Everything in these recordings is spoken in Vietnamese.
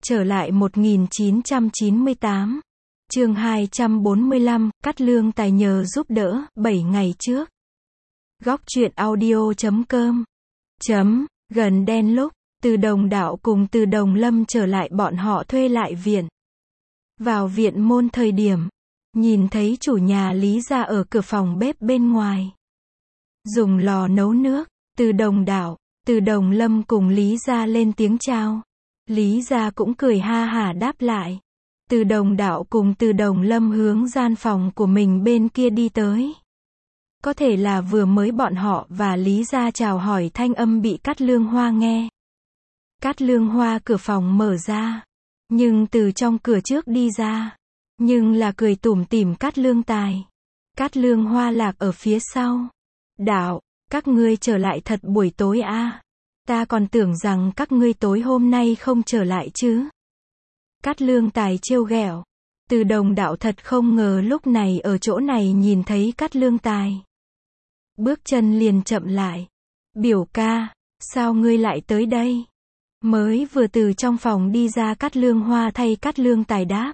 Trở lại 1998. Chương 245, Cát Lương Tài nhờ giúp đỡ, 7 ngày trước. Góc truyện audio.com. Gần đen lúc, Từ Đồng Đạo cùng Từ Đồng Lâm trở lại bọn họ thuê lại viện. Vào viện môn thời điểm, nhìn thấy chủ nhà Lý gia ở cửa phòng bếp bên ngoài. Dùng lò nấu nước, Từ Đồng Đạo, Từ Đồng Lâm cùng Lý gia lên tiếng chào. Lý gia cũng cười ha hả đáp lại. Từ Đồng Đạo cùng Từ Đồng Lâm hướng gian phòng của mình bên kia đi tới. Có thể là vừa mới bọn họ và Lý gia chào hỏi thanh âm bị Cát Lương Hoa nghe. Cát Lương Hoa cửa phòng mở ra, nhưng từ trong cửa trước đi ra, nhưng là cười tủm tỉm Cát Lương Tài. Cát Lương Hoa lạc ở phía sau. Đạo, các ngươi trở lại thật buổi tối à? Ta còn tưởng rằng các ngươi tối hôm nay không trở lại chứ. Cát Lương Tài trêu ghẹo. Từ Đồng Đạo thật không ngờ lúc này ở chỗ này nhìn thấy Cát Lương Tài. Bước chân liền chậm lại. Biểu ca, sao ngươi lại tới đây? Mới vừa từ trong phòng đi ra Cát Lương Hoa thay Cát Lương Tài đáp.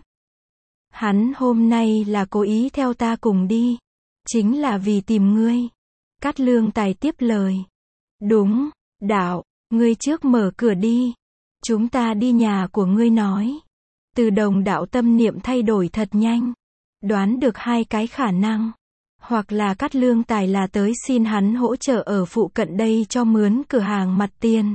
Hắn hôm nay là cố ý theo ta cùng đi. Chính là vì tìm ngươi. Cát Lương Tài tiếp lời. Đúng, Đạo, ngươi trước mở cửa đi. Chúng ta đi nhà của ngươi nói. Từ Đồng Đạo tâm niệm thay đổi thật nhanh. Đoán được hai cái khả năng. Hoặc là Cát Lương Tài là tới xin hắn hỗ trợ ở phụ cận đây cho mướn cửa hàng mặt tiền.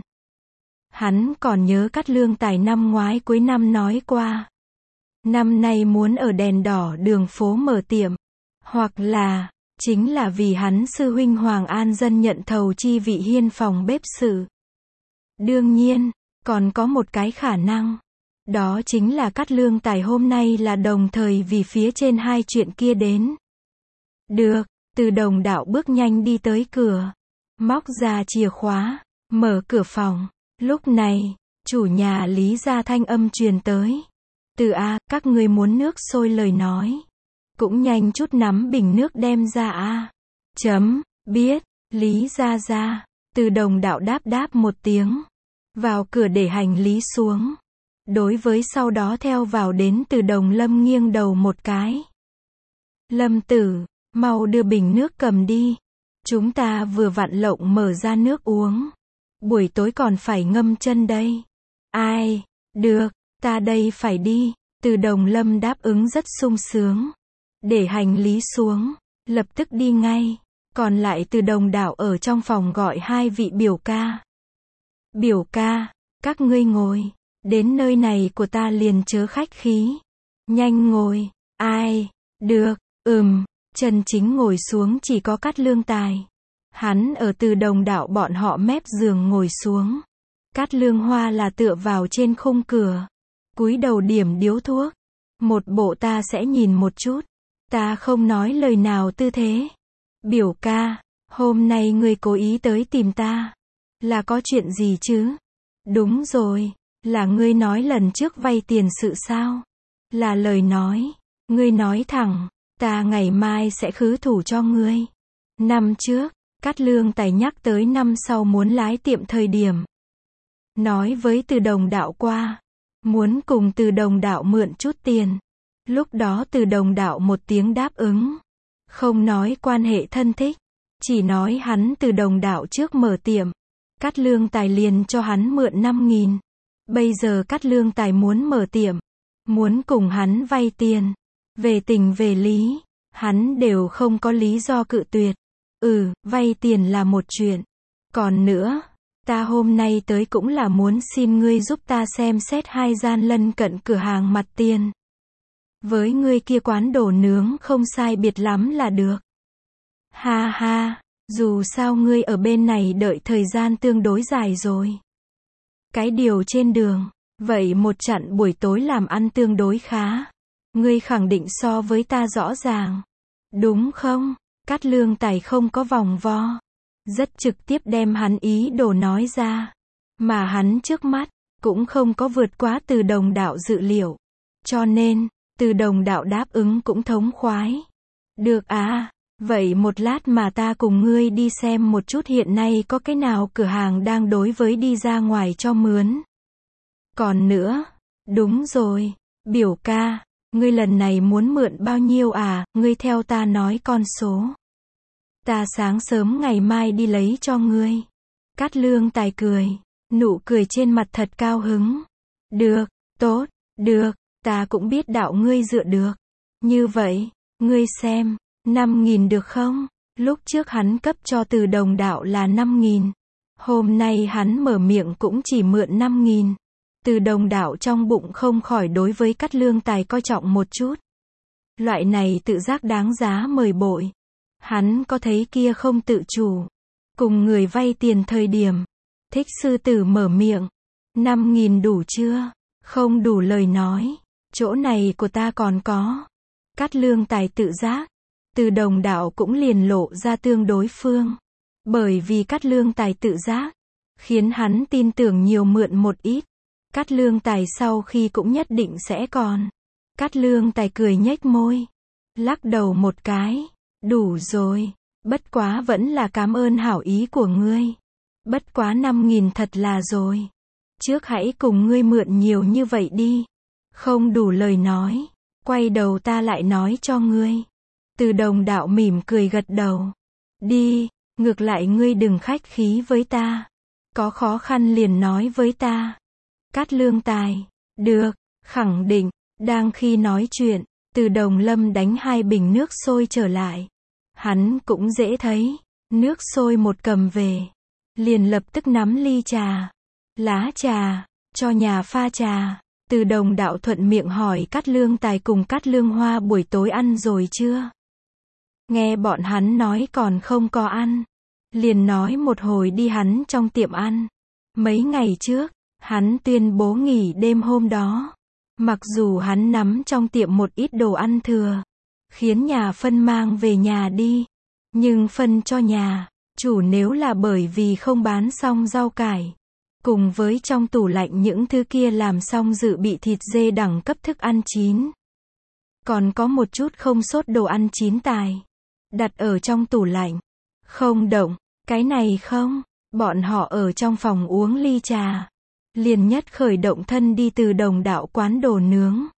Hắn còn nhớ Cát Lương Tài năm ngoái cuối năm nói qua. Năm nay muốn ở đèn đỏ đường phố mở tiệm. Hoặc là, chính là vì hắn sư huynh Hoàng An Dân nhận thầu chi vị hiên phòng bếp sự. Đương nhiên, còn có một cái khả năng. Đó chính là Cát Lương Tài hôm nay là đồng thời vì phía trên hai chuyện kia đến. Được, Từ Đồng Đạo bước nhanh đi tới cửa. Móc ra chìa khóa, mở cửa phòng. Lúc này, chủ nhà Lý gia thanh âm truyền tới. Từ A, các ngươi muốn nước sôi lời nói. Cũng nhanh chút nắm bình nước đem ra A. Biết, Lý gia ra. Từ Đồng Đạo đáp một tiếng. Vào cửa để hành lý xuống. Đối với sau đó theo vào đến Từ Đồng Lâm nghiêng đầu một cái. Lâm tử, mau đưa bình nước cầm đi. Chúng ta vừa vặn lộng mở ra nước uống. Buổi tối còn phải ngâm chân đây. Ai, được, ta đây phải đi. Từ Đồng Lâm đáp ứng rất sung sướng. Để hành lý xuống, lập tức đi ngay. Còn lại Từ Đồng Đạo ở trong phòng gọi hai vị biểu ca. Biểu ca, các ngươi ngồi. Đến nơi này của ta liền chớ khách khí. Nhanh ngồi. Ai, được, chân chính ngồi xuống chỉ có Cát Lương Tài. Hắn ở Từ Đồng Đạo bọn họ mép giường ngồi xuống. Cát Lương Hoa là tựa vào trên khung cửa. Cúi đầu điểm điếu thuốc. Một bộ ta sẽ nhìn một chút. Ta không nói lời nào tư thế. Biểu ca, hôm nay ngươi cố ý tới tìm ta. Là có chuyện gì chứ? Đúng rồi, là ngươi nói lần trước vay tiền sự sao? Là lời nói. Ngươi nói thẳng, ta ngày mai sẽ khứ thủ cho ngươi. Năm trước, Cát Lương Tài nhắc tới năm sau muốn lái tiệm thời điểm. Nói với Từ Đồng Đạo qua. Muốn cùng Từ Đồng Đạo mượn chút tiền. Lúc đó Từ Đồng Đạo một tiếng đáp ứng. Không nói quan hệ thân thích. Chỉ nói hắn Từ Đồng Đạo trước mở tiệm. Cát Lương Tài liền cho hắn mượn 5.000. Bây giờ Cát Lương Tài muốn mở tiệm. Muốn cùng hắn vay tiền. Về tình về lý. Hắn đều không có lý do cự tuyệt. Vay tiền là một chuyện. Còn nữa, ta hôm nay tới cũng là muốn xin ngươi giúp ta xem xét hai gian lân cận cửa hàng mặt tiền. Với ngươi kia quán đồ nướng không sai biệt lắm là được. Ha ha, dù sao ngươi ở bên này đợi thời gian tương đối dài rồi. Cái điều trên đường, vậy một chặn buổi tối làm ăn tương đối khá. Ngươi khẳng định so với ta rõ ràng. Đúng không? Cát Lương Tài không có vòng vo. Rất trực tiếp đem hắn ý đồ nói ra. Mà hắn trước mắt, cũng không có vượt quá Từ Đồng Đạo dự liệu. Cho nên, Từ Đồng Đạo đáp ứng cũng thống khoái. Được à, vậy một lát mà ta cùng ngươi đi xem một chút hiện nay có cái nào cửa hàng đang đối với đi ra ngoài cho mướn. Còn nữa, Đúng rồi, biểu ca, ngươi lần này muốn mượn bao nhiêu à, ngươi theo ta nói con số. Ta sáng sớm ngày mai đi lấy cho ngươi. Cát Lương Tài cười, nụ cười trên mặt thật cao hứng. Được, tốt, được, ta cũng biết đạo ngươi dựa được. Như vậy, ngươi xem, 5.000 được không? Lúc trước hắn cấp cho Từ Đồng đạo là 5.000. Hôm nay hắn mở miệng cũng chỉ mượn 5.000. Từ Đồng đạo trong bụng không khỏi đối với Cát Lương Tài coi trọng một chút. Loại này tự giác đáng giá mời bội. Hắn có thấy kia không tự chủ. Cùng người vay tiền thời điểm. Thích sư tử mở miệng. 5.000 đủ chưa? Không đủ lời nói. Chỗ này của ta còn có. Cát Lương Tài tự giác. Từ Đồng đạo cũng liền lộ ra tương đối phương. Bởi vì Cát Lương Tài tự giác. Khiến hắn tin tưởng nhiều mượn một ít. Cát Lương Tài sau khi cũng nhất định sẽ còn. Cát Lương Tài cười nhếch môi. Lắc đầu một cái. Đủ rồi. Bất quá vẫn là cảm ơn hảo ý của ngươi. Bất quá 5.000 thật là rồi. Trước hãy cùng ngươi mượn nhiều như vậy đi. Không đủ lời nói. Quay đầu ta lại nói cho ngươi. Từ Đồng đạo mỉm cười gật đầu. Đi, ngược lại ngươi đừng khách khí với ta. Có khó khăn liền nói với ta. Cát Lương Tài. Được, khẳng định. Đang khi nói chuyện, Từ Đồng Lâm đánh 2 bình nước sôi trở lại. Hắn cũng dễ thấy. Nước sôi một cầm về. Liền lập tức nắm ly trà. Lá trà. Cho nhà pha trà. Từ Đồng đạo thuận miệng hỏi Cát Lương Tài cùng Cát Lương Hoa buổi tối ăn rồi chưa? Nghe bọn hắn nói còn không có ăn. Liền nói một hồi đi hắn trong tiệm ăn. Mấy ngày trước, hắn tuyên bố nghỉ đêm hôm đó. Mặc dù hắn nắm trong tiệm một ít đồ ăn thừa. Khiến nhà phân mang về nhà đi. Nhưng phân cho nhà, chủ nếu là bởi vì không bán xong rau cải. Cùng với trong tủ lạnh những thứ kia làm xong dự bị thịt dê đẳng cấp thức ăn chín. Còn có một chút không sốt đồ ăn chín tài. Đặt ở trong tủ lạnh. Không động, cái này không. Bọn họ ở trong phòng uống ly trà. Liền nhất khởi động thân đi Từ Đồng đạo quán đồ nướng.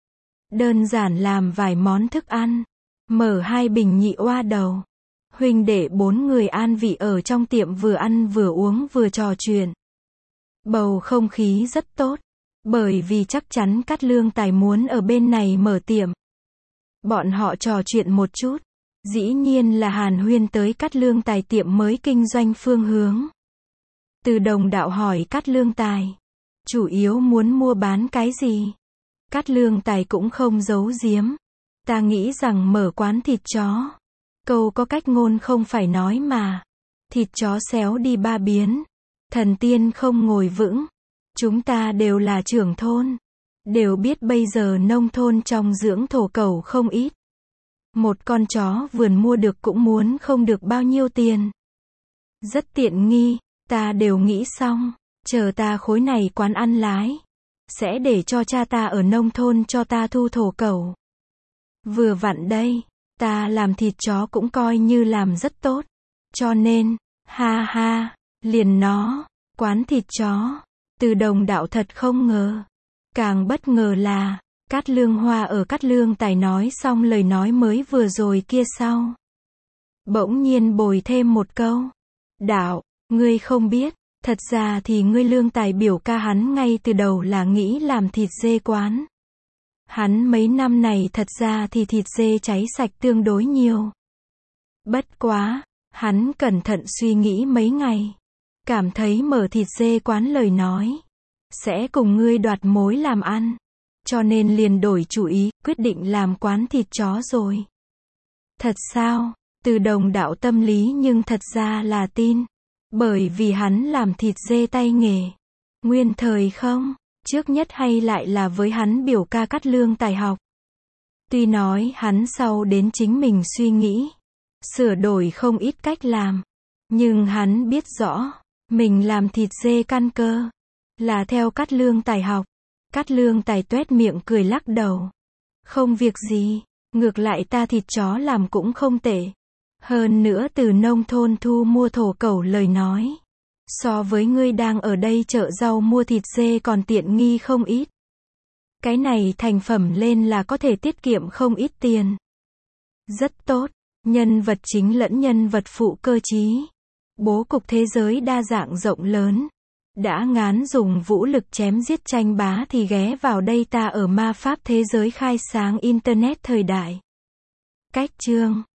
Đơn giản làm vài món thức ăn. Mở 2 bình nhị oa đầu. Huynh đệ 4 người an vị ở trong tiệm vừa ăn vừa uống vừa trò chuyện. Bầu không khí rất tốt. Bởi vì chắc chắn Cát Lương Tài muốn ở bên này mở tiệm. Bọn họ trò chuyện một chút. Dĩ nhiên là hàn huyên tới Cát Lương Tài tiệm mới kinh doanh phương hướng. Từ Đồng đạo hỏi Cát Lương Tài. Chủ yếu muốn mua bán cái gì? Cát Lương Tài cũng không giấu giếm. Ta nghĩ rằng mở quán thịt chó. Câu có cách ngôn không phải nói mà. Thịt chó xéo đi 3 biến. Thần tiên không ngồi vững. Chúng ta đều là trưởng thôn. Đều biết bây giờ nông thôn trong dưỡng thổ cẩu không ít. Một con chó vườn mua được cũng muốn không được bao nhiêu tiền. Rất tiện nghi, ta đều nghĩ xong. Chờ ta khối này quán ăn lái. Sẽ để cho cha ta ở nông thôn cho ta thu thổ cẩu. Vừa vặn đây, ta làm thịt chó cũng coi như làm rất tốt. Cho nên, ha ha, liền nó, quán thịt chó. Từ Đồng đạo thật không ngờ. Càng bất ngờ là, Cát Lương Hoa ở Cát Lương Tài nói xong lời nói mới vừa rồi kia sau. Bỗng nhiên bồi thêm một câu. Đạo, ngươi không biết, thật ra thì ngươi Lương Tài biểu ca hắn ngay từ đầu là nghĩ làm thịt dê quán. Hắn mấy năm này thật ra thì thịt dê cháy sạch tương đối nhiều. Bất quá, hắn cẩn thận suy nghĩ mấy ngày. Cảm thấy mở thịt dê quán lời nói. Sẽ cùng ngươi đoạt mối làm ăn. Cho nên liền đổi chủ ý, quyết định làm quán thịt chó rồi. Thật sao? Từ Đồng đạo tâm lý nhưng thật ra là tin. Bởi vì hắn làm thịt dê tay nghề. Nguyên thời không? Trước nhất hay lại là với hắn biểu ca Cát Lương Tài học. Tuy nói hắn sau đến chính mình suy nghĩ. Sửa đổi không ít cách làm. Nhưng hắn biết rõ. Mình làm thịt dê căn cơ. Là theo Cát Lương Tài học. Cát Lương Tài tuét miệng cười lắc đầu. Không việc gì. Ngược lại ta thịt chó làm cũng không tệ. Hơn nữa từ nông thôn thu mua thổ cẩu lời nói. So với ngươi đang ở đây chợ rau mua thịt dê còn tiện nghi không ít. Cái này thành phẩm lên là có thể tiết kiệm không ít tiền. Rất tốt. Nhân vật chính lẫn nhân vật phụ cơ trí. Bố cục thế giới đa dạng rộng lớn. Đã ngán dùng vũ lực chém giết tranh bá thì ghé vào đây ta ở ma pháp thế giới khai sáng Internet thời đại. Cách chương